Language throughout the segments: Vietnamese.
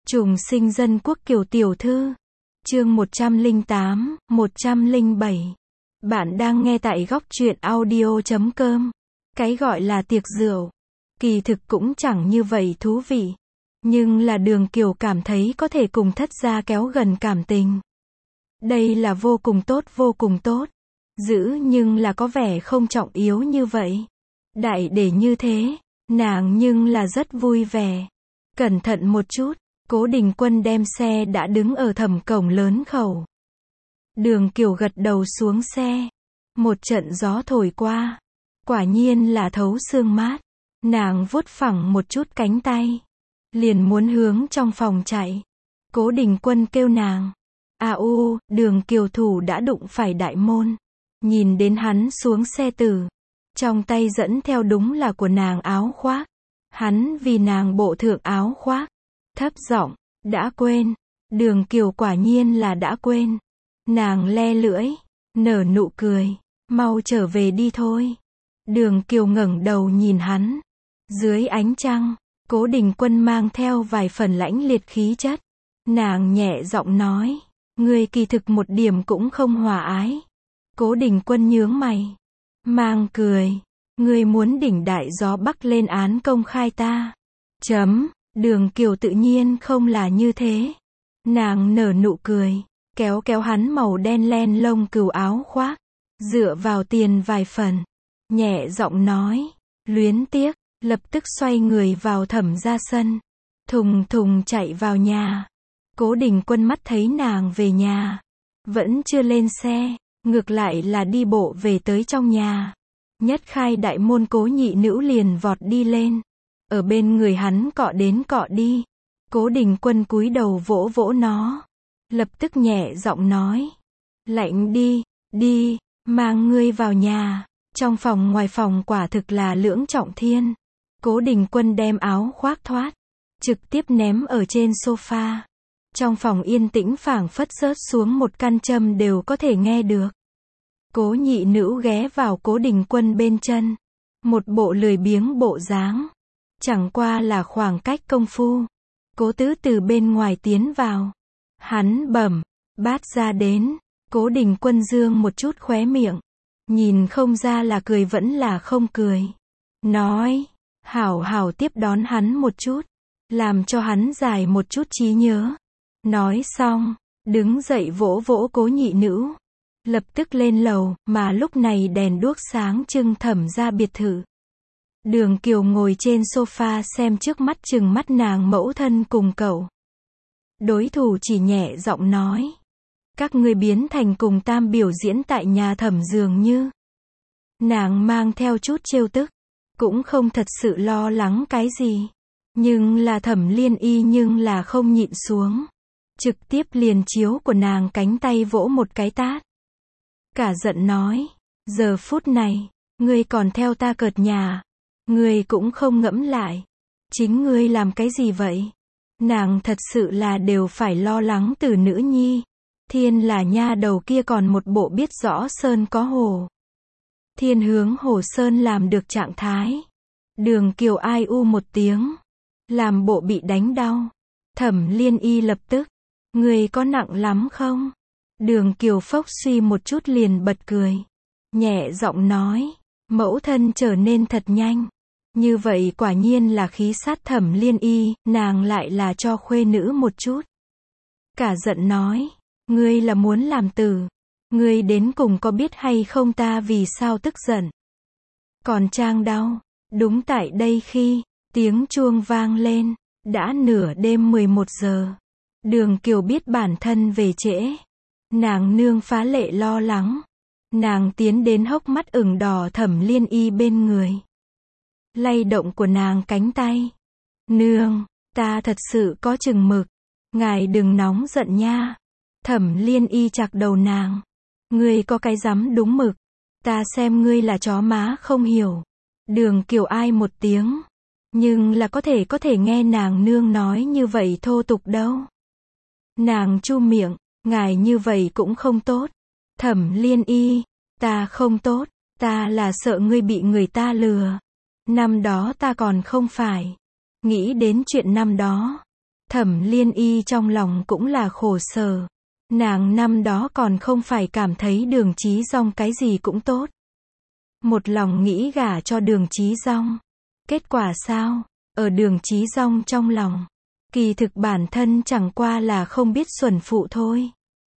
Trùng sinh dân quốc Kiều tiểu thư. Chương 108, 107. Bạn đang nghe tại góc truyện audio.com. Cái gọi là tiệc rượu, kỳ thực cũng chẳng như vậy thú vị. Nhưng là Đường Kiều cảm thấy có thể cùng thất gia kéo gần cảm tình. Đây là vô cùng tốt. Giữ nhưng là có vẻ không trọng yếu như vậy. Đại để như thế, nàng nhưng là rất vui vẻ. Cẩn thận một chút. Cố Đình Quân đem xe đã đứng ở thẩm cổng lớn khẩu. Đường Kiều gật đầu xuống xe. Một trận gió thổi qua. Quả nhiên là thấu xương mát. Nàng vuốt phẳng một chút cánh tay. Liền muốn hướng trong phòng chạy. Cố Đình Quân kêu nàng. Đường Kiều thủ đã đụng phải đại môn. Nhìn đến hắn xuống xe tử. Trong tay dẫn theo đúng là của nàng áo khoác. Hắn vì nàng bộ thượng áo khoác. Thấp giọng, đã quên. Đường Kiều quả nhiên là đã quên. Nàng le lưỡi, nở nụ cười. Mau trở về đi thôi. Đường Kiều ngẩng đầu nhìn hắn. Dưới ánh trăng, Cố Đình Quân mang theo vài phần lãnh liệt khí chất. Nàng nhẹ giọng nói, ngươi kỳ thực một điểm cũng không hòa ái. Cố Đình Quân nhướng mày, mang cười, ngươi muốn đỉnh đại gió bắc lên án công khai ta. Đường Kiều tự nhiên không là như thế. Nàng nở nụ cười, kéo kéo hắn màu đen len lông cừu áo khoác, dựa vào tiền vài phần, nhẹ giọng nói, luyến tiếc, lập tức xoay người vào thẩm ra sân, thùng thùng chạy vào nhà. Cố Đình Quân mắt thấy nàng về nhà, vẫn chưa lên xe, ngược lại là đi bộ về tới trong nhà. Nhất khai đại môn Cố nhị nữ liền vọt đi lên. Ở bên người hắn cọ đến cọ đi. Cố Đình Quân cúi đầu vỗ vỗ nó. Lập tức nhẹ giọng nói. Lạnh đi, mang ngươi vào nhà. Trong phòng ngoài phòng quả thực là lưỡng trọng thiên. Cố Đình Quân đem áo khoác thoát. Trực tiếp ném ở trên sofa. Trong phòng yên tĩnh phảng phất rớt xuống một căn châm đều có thể nghe được. Cố nhị nữ ghé vào Cố Đình Quân bên chân. Một bộ lười biếng bộ dáng. Chẳng qua là khoảng cách công phu. Cố tứ từ bên ngoài tiến vào. Hắn bẩm, bát ra đến. Cố Đình Quân dương một chút khóe miệng. Nhìn không ra là cười vẫn là không cười. Nói, hảo tiếp đón hắn một chút. Làm cho hắn dài một chút trí nhớ. Nói xong, đứng dậy vỗ vỗ Cố nhị nữ. Lập tức lên lầu, mà lúc này đèn đuốc sáng trưng thẩm ra biệt thự. Đường Kiều ngồi trên sofa xem trước mắt chừng mắt nàng mẫu thân cùng cậu. Đối thủ chỉ nhẹ giọng nói. Các ngươi biến thành cùng tam biểu diễn tại nhà thẩm dường như. Nàng mang theo chút trêu tức. Cũng không thật sự lo lắng cái gì. Nhưng là Thẩm Liên Y nhưng là không nhịn xuống. Trực tiếp liền chiếu của nàng cánh tay vỗ một cái tát. Cả giận nói. Giờ phút này, ngươi còn theo ta cợt nhà. Ngươi cũng không ngẫm lại. Chính ngươi làm cái gì vậy? Nàng thật sự là đều phải lo lắng từ nữ nhi. Thiên là nha đầu kia còn một bộ biết rõ sơn có hồ. Thiên hướng hồ sơn làm được trạng thái. Đường Kiều ai u một tiếng. Làm bộ bị đánh đau. Thẩm Liên Y lập tức. Ngươi có nặng lắm không? Đường Kiều phốc suy một chút liền bật cười. Nhẹ giọng nói. Mẫu thân trở nên thật nhanh. Như vậy quả nhiên là khí sát Thẩm Liên Y, nàng lại là cho khuê nữ một chút. Cả giận nói, ngươi là muốn làm tử. Ngươi đến cùng có biết hay không ta vì sao tức giận. Còn trang đau, đúng tại đây khi, tiếng chuông vang lên, đã nửa đêm 11 giờ. Đường Kiều biết bản thân về trễ. Nàng nương phá lệ lo lắng. Nàng tiến đến hốc mắt ửng đỏ Thẩm Liên Y bên người. Lay động của nàng cánh tay. Nương, ta thật sự có chừng mực. Ngài đừng nóng giận nha. Thẩm Liên Y chạc đầu nàng. Ngươi có cái dám đúng mực. Ta xem ngươi là chó má không hiểu. Đường Kiều ai một tiếng. Nhưng là có thể nghe nàng nương nói như vậy thô tục đâu. Nàng chu miệng. Ngài như vậy cũng không tốt. Thẩm Liên Y, ta không tốt. Ta là sợ ngươi bị người ta lừa. Năm đó ta còn không phải. Nghĩ đến chuyện năm đó. Thẩm Liên Y trong lòng cũng là khổ sở. Nàng năm đó còn không phải cảm thấy Đường Chí Dong cái gì cũng tốt. Một lòng nghĩ gả cho Đường Chí Dong. Kết quả sao? Ở Đường Chí Dong trong lòng, kỳ thực bản thân chẳng qua là không biết xuẩn phụ thôi.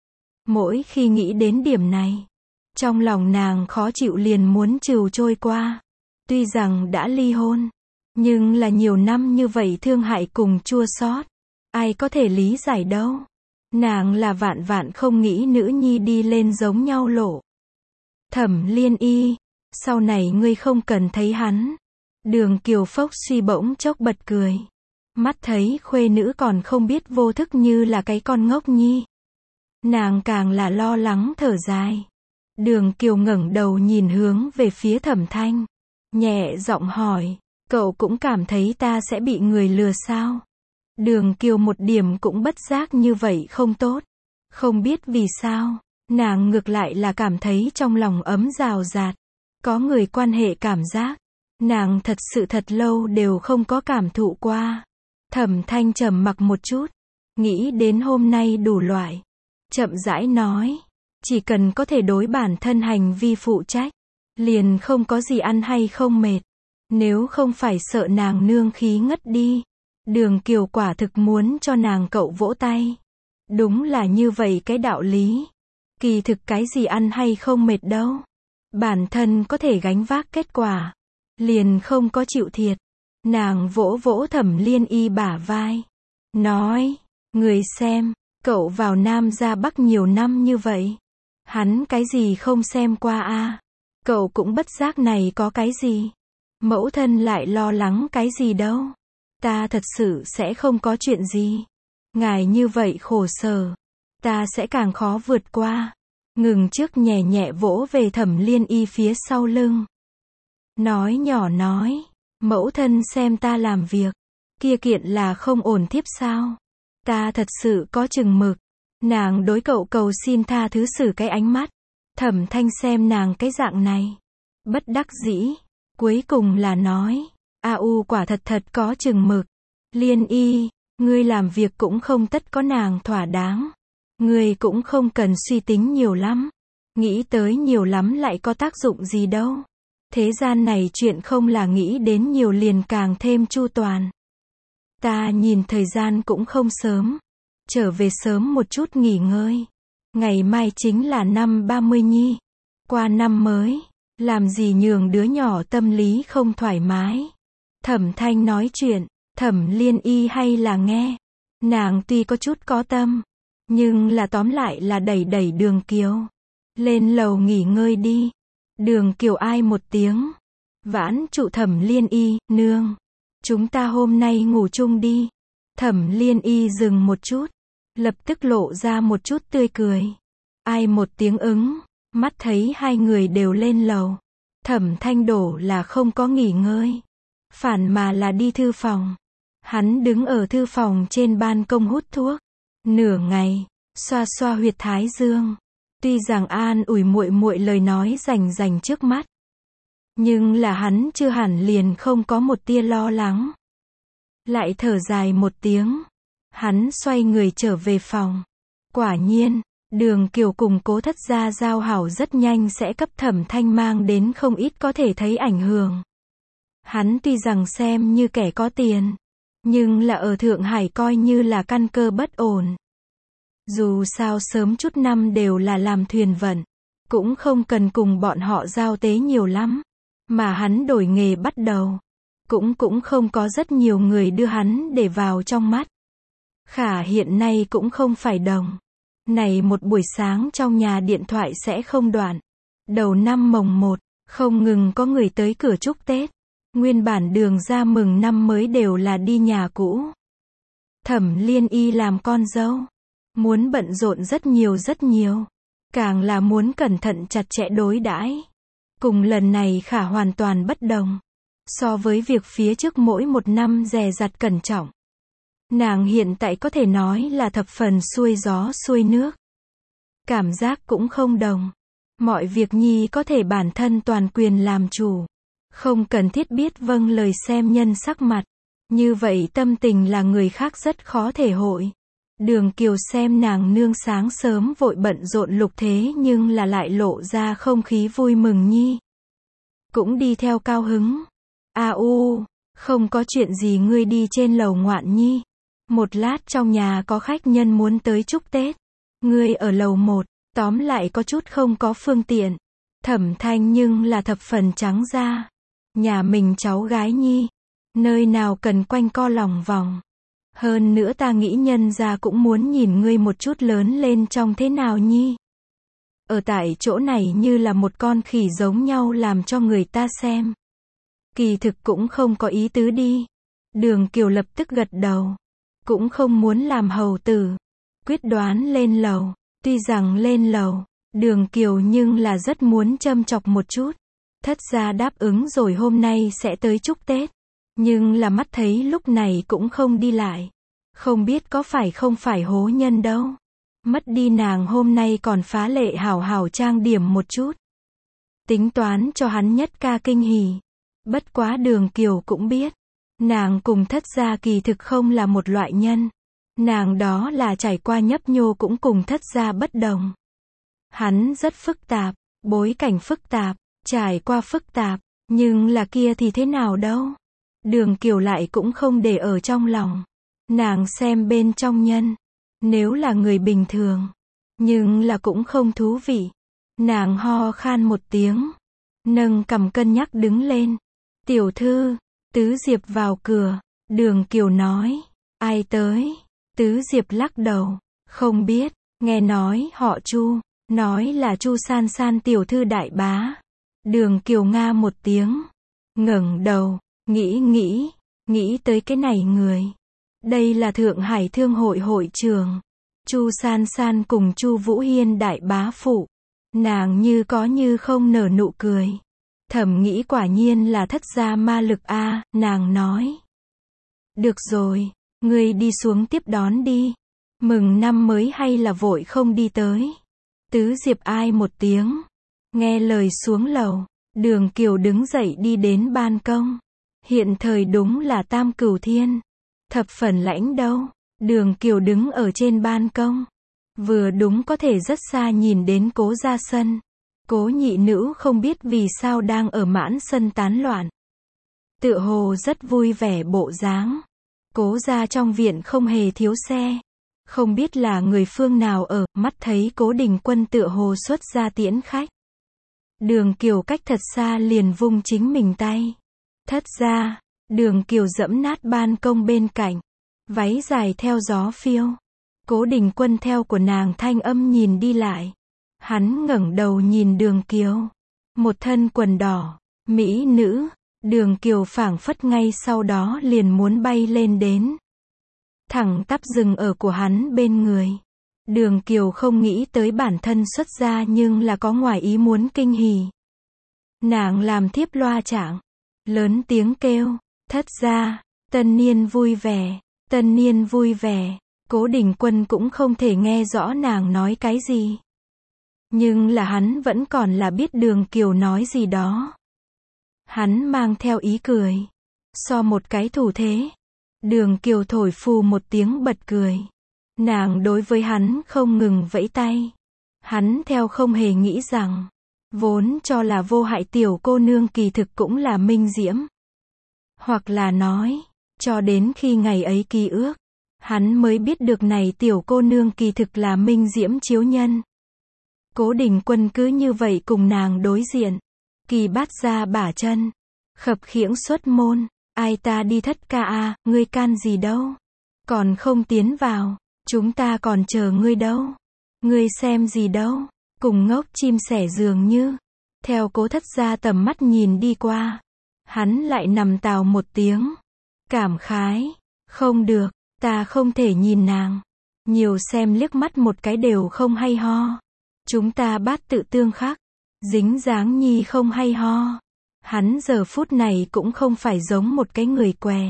Mỗi khi nghĩ đến điểm này, trong lòng nàng khó chịu liền muốn trừu trôi qua. Tuy rằng đã ly hôn, nhưng là nhiều năm như vậy thương hại cùng chua xót, ai có thể lý giải đâu. Nàng là vạn vạn không nghĩ nữ nhi đi lên giống nhau lộ. Thẩm Liên Y, sau này ngươi không cần thấy hắn. Đường Kiều Phốc Suy bỗng chốc bật cười. Mắt thấy khuê nữ còn không biết vô thức như là cái con ngốc nhi. Nàng càng là lo lắng thở dài. Đường Kiều ngẩng đầu nhìn hướng về phía Thẩm Thanh. Nhẹ giọng hỏi, cậu cũng cảm thấy ta sẽ bị người lừa sao? Đường Kiều một điểm cũng bất giác như vậy không tốt. Không biết vì sao, nàng ngược lại là cảm thấy trong lòng ấm rào rạt. Có người quan hệ cảm giác, nàng thật sự thật lâu đều không có cảm thụ qua. Thẩm Thanh trầm mặc một chút, nghĩ đến hôm nay đủ loại. Chậm rãi nói, chỉ cần có thể đối bản thân hành vi phụ trách, liền không có gì ăn hay không mệt. Nếu không phải sợ nàng nương khí ngất đi, Đường Kiều quả thực muốn cho nàng cậu vỗ tay. Đúng là như vậy cái đạo lý. Kỳ thực cái gì ăn hay không mệt đâu. Bản thân có thể gánh vác kết quả, liền không có chịu thiệt. Nàng vỗ vỗ Thẩm Liên Y bả vai. Nói, người xem, cậu vào Nam ra Bắc nhiều năm như vậy. Hắn cái gì không xem qua a? Cậu cũng bất giác này có cái gì? Mẫu thân lại lo lắng cái gì đâu? Ta thật sự sẽ không có chuyện gì. Ngài như vậy khổ sở, ta sẽ càng khó vượt qua. Ngừng trước nhẹ nhẹ vỗ về Thẩm Liên Y phía sau lưng. Nói nhỏ nói, mẫu thân xem ta làm việc, kia kiện là không ổn thiếp sao? Ta thật sự có chừng mực. Nàng đối cậu cầu xin tha thứ xử cái ánh mắt. Thẩm Thanh xem nàng cái dạng này, bất đắc dĩ, cuối cùng là nói, quả thật thật có chừng mực. Liên Y, ngươi làm việc cũng không tất có nàng thỏa đáng. Ngươi cũng không cần suy tính nhiều lắm. Nghĩ tới nhiều lắm lại có tác dụng gì đâu. Thế gian này chuyện không là nghĩ đến nhiều liền càng thêm chu toàn. Ta nhìn thời gian cũng không sớm. Trở về sớm một chút nghỉ ngơi. Ngày mai chính là năm 30 nhi. Qua năm mới, làm gì nhường đứa nhỏ tâm lý không thoải mái. Thẩm Thanh nói chuyện, Thẩm Liên Y hay là nghe. Nàng tuy có chút có tâm, nhưng là tóm lại là đẩy đẩy Đường Kiều. Lên lầu nghỉ ngơi đi. Đường Kiều ai một tiếng. Vãn trụ Thẩm Liên Y, nương. Chúng ta hôm nay ngủ chung đi. Thẩm Liên Y dừng một chút. Lập tức lộ ra một chút tươi cười. Ai một tiếng ứng. Mắt thấy hai người đều lên lầu. Thẩm Thanh đổ là không có nghỉ ngơi. Phản mà là đi thư phòng. Hắn đứng ở thư phòng trên ban công hút thuốc. Nửa ngày, xoa xoa huyệt thái dương. Tuy rằng an ủi muội muội lời nói rành rành trước mắt, nhưng là hắn chưa hẳn liền không có một tia lo lắng. Lại thở dài một tiếng, hắn xoay người trở về phòng. Quả nhiên, Đường Kiều cùng Cố Thất gia giao hảo rất nhanh sẽ cấp Thẩm Thanh mang đến không ít có thể thấy ảnh hưởng. Hắn tuy rằng xem như kẻ có tiền, nhưng là ở Thượng Hải coi như là căn cơ bất ổn. Dù sao sớm chút năm đều là làm thuyền vận, cũng không cần cùng bọn họ giao tế nhiều lắm. Mà hắn đổi nghề bắt đầu, cũng không có rất nhiều người đưa hắn để vào trong mắt. Khả hiện nay cũng không phải đồng. Này một buổi sáng trong nhà điện thoại sẽ không đoạn. Đầu năm mồng 1, không ngừng có người tới cửa chúc Tết. Nguyên bản Đường ra mừng năm mới đều là đi nhà cũ. Thẩm Liên Y làm con dâu, muốn bận rộn rất nhiều. Càng là muốn cẩn thận chặt chẽ đối đãi. Cùng lần này khả hoàn toàn bất đồng. So với việc phía trước mỗi một năm dè dặt cẩn trọng, nàng hiện tại có thể nói là thập phần xuôi gió xuôi nước. Cảm giác cũng không đồng. Mọi việc nhi có thể bản thân toàn quyền làm chủ. Không cần thiết biết vâng lời xem nhân sắc mặt. Như vậy tâm tình là người khác rất khó thể hội. Đường Kiều xem nàng nương sáng sớm vội bận rộn lục thế nhưng là lại lộ ra không khí vui mừng nhi. Cũng đi theo cao hứng. Không có chuyện gì, ngươi đi trên lầu ngoạn nhi. Một lát trong nhà có khách nhân muốn tới chúc Tết. Ngươi ở lầu 1, tóm lại có chút không có phương tiện. Thẩm Thanh nhưng là thập phần trắng da. Nhà mình cháu gái nhi, nơi nào cần quanh co lòng vòng. Hơn nữa ta nghĩ nhân gia cũng muốn nhìn ngươi một chút lớn lên trong thế nào nhi. Ở tại chỗ này như là một con khỉ giống nhau làm cho người ta xem. Kỳ thực cũng không có ý tứ đi. Đường Kiều lập tức gật đầu. Cũng không muốn làm hầu tử. Quyết đoán lên lầu. Tuy rằng lên lầu, Đường Kiều nhưng là rất muốn châm chọc một chút. Thất gia đáp ứng rồi hôm nay sẽ tới chúc Tết. Nhưng là mắt thấy lúc này cũng không đi lại. Không biết có phải không phải hố nhân đâu. Mất đi nàng hôm nay còn phá lệ hảo hảo trang điểm một chút. Tính toán cho hắn nhất ca kinh hỉ. Bất quá Đường Kiều cũng biết. Nàng cùng thất gia kỳ thực không là một loại nhân. Nàng đó là trải qua nhấp nhô cũng cùng thất gia bất đồng. Hắn rất phức tạp, bối cảnh phức tạp, trải qua phức tạp, nhưng là kia thì thế nào đâu. Đường Kiều lại cũng không để ở trong lòng. Nàng xem bên trong nhân, nếu là người bình thường, nhưng là cũng không thú vị. Nàng ho khan một tiếng, nâng cằm cân nhắc đứng lên. Tiểu thư, Tứ Diệp vào cửa. Đường Kiều nói, ai tới? Tứ Diệp lắc đầu, không biết, nghe nói họ Chu, nói là Chu San San tiểu thư đại bá. Đường Kiều nga một tiếng, ngẩng đầu, nghĩ tới cái này người. Đây là Thượng Hải Thương hội hội trưởng, Chu San San cùng Chu Vũ Hiên đại bá phụ. Nàng như có như không nở nụ cười. Thầm nghĩ quả nhiên là thất gia ma lực a, nàng nói. Được rồi, ngươi đi xuống tiếp đón đi. Mừng năm mới hay là vội không đi tới. Tứ Diệp ai một tiếng. Nghe lời xuống lầu, Đường Kiều đứng dậy đi đến ban công. Hiện thời đúng là Tam Cửu Thiên. Thập phần lãnh đâu. Đường Kiều đứng ở trên ban công. Vừa đúng có thể rất xa nhìn đến Cố gia sân. Cố nhị nữ không biết vì sao đang ở mãn sân tán loạn. Tựa hồ rất vui vẻ bộ dáng. Cố gia trong viện không hề thiếu xe. Không biết là người phương nào ở, mắt thấy Cố Đình Quân tựa hồ xuất ra tiễn khách. Đường Kiều cách thật xa liền vung chính mình tay. Thất gia, Đường Kiều dẫm nát ban công bên cạnh. Váy dài theo gió phiêu. Cố Đình Quân theo của nàng thanh âm nhìn đi lại. Hắn ngẩng đầu nhìn Đường Kiều. Một thân quần đỏ, mỹ nữ. Đường Kiều phảng phất ngay sau đó liền muốn bay lên đến. Thẳng tắp dừng ở của hắn bên người. Đường Kiều không nghĩ tới bản thân xuất gia nhưng là có ngoài ý muốn kinh hỉ. Nàng làm thiếp loa trạng. Lớn tiếng kêu, thất gia, tân niên vui vẻ, tân niên vui vẻ. Cố Đình Quân cũng không thể nghe rõ nàng nói cái gì. Nhưng là hắn vẫn còn là biết Đường Kiều nói gì đó. Hắn mang theo ý cười. So một cái thủ thế. Đường Kiều thổi phù một tiếng bật cười. Nàng đối với hắn không ngừng vẫy tay. Hắn theo không hề nghĩ rằng. Vốn cho là vô hại tiểu cô nương kỳ thực cũng là minh diễm. Hoặc là nói. Cho đến khi ngày ấy ký ước. Hắn mới biết được này tiểu cô nương kỳ thực là minh diễm chiếu nhân. Cố Đình Quân cứ như vậy cùng nàng đối diện. Kỳ Bát ra bả chân. Khập khiễng xuất môn. Ai ta đi thất ca a, ngươi can gì đâu. Còn không tiến vào. Chúng ta còn chờ ngươi đâu. Ngươi xem gì đâu. Cùng ngốc chim sẻ dường như. Theo Cố thất gia tầm mắt nhìn đi qua. Hắn lại nằm tào một tiếng. Cảm khái. Không được, ta không thể nhìn nàng. Nhiều xem liếc mắt một cái đều không hay ho. Chúng ta bát tự tương khắc. Dính dáng nhi không hay ho. Hắn giờ phút này cũng không phải giống một cái người què.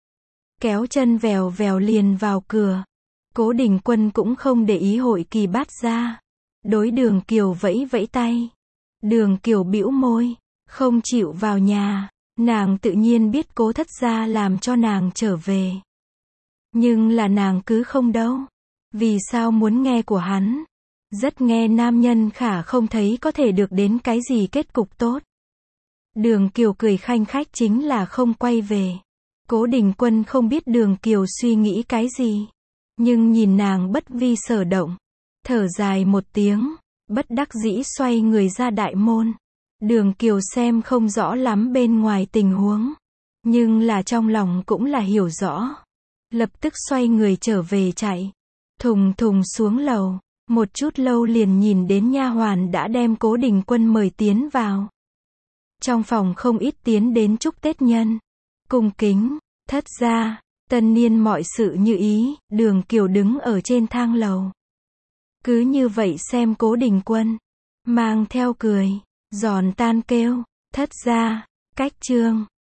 Kéo chân vèo vèo liền vào cửa. Cố Đình Quân cũng không để ý hội Kỳ Bát ra. Đối Đường Kiều vẫy vẫy tay. Đường Kiều bĩu môi. Không chịu vào nhà. Nàng tự nhiên biết Cố Thất gia làm cho nàng trở về. Nhưng là nàng cứ không đâu. Vì sao muốn nghe của hắn? Rất nghe nam nhân khả không thấy có thể được đến cái gì kết cục tốt. Đường Kiều cười khanh khách chính là không quay về. Cố Đình Quân không biết Đường Kiều suy nghĩ cái gì. Nhưng nhìn nàng bất vi sở động. Thở dài một tiếng, bất đắc dĩ xoay người ra đại môn. Đường Kiều xem không rõ lắm bên ngoài tình huống. Nhưng là trong lòng cũng là hiểu rõ. Lập tức xoay người trở về chạy. Thùng thùng xuống lầu. Một chút lâu liền nhìn đến nha hoàn đã đem Cố Đình Quân mời tiến vào. Trong phòng không ít tiến đến chúc Tết nhân. Cung kính, thất gia, tân niên mọi sự như ý, Đường Kiều đứng ở trên thang lầu. Cứ như vậy xem Cố Đình Quân. Mang theo cười, giòn tan kêu, thất gia, cách chương.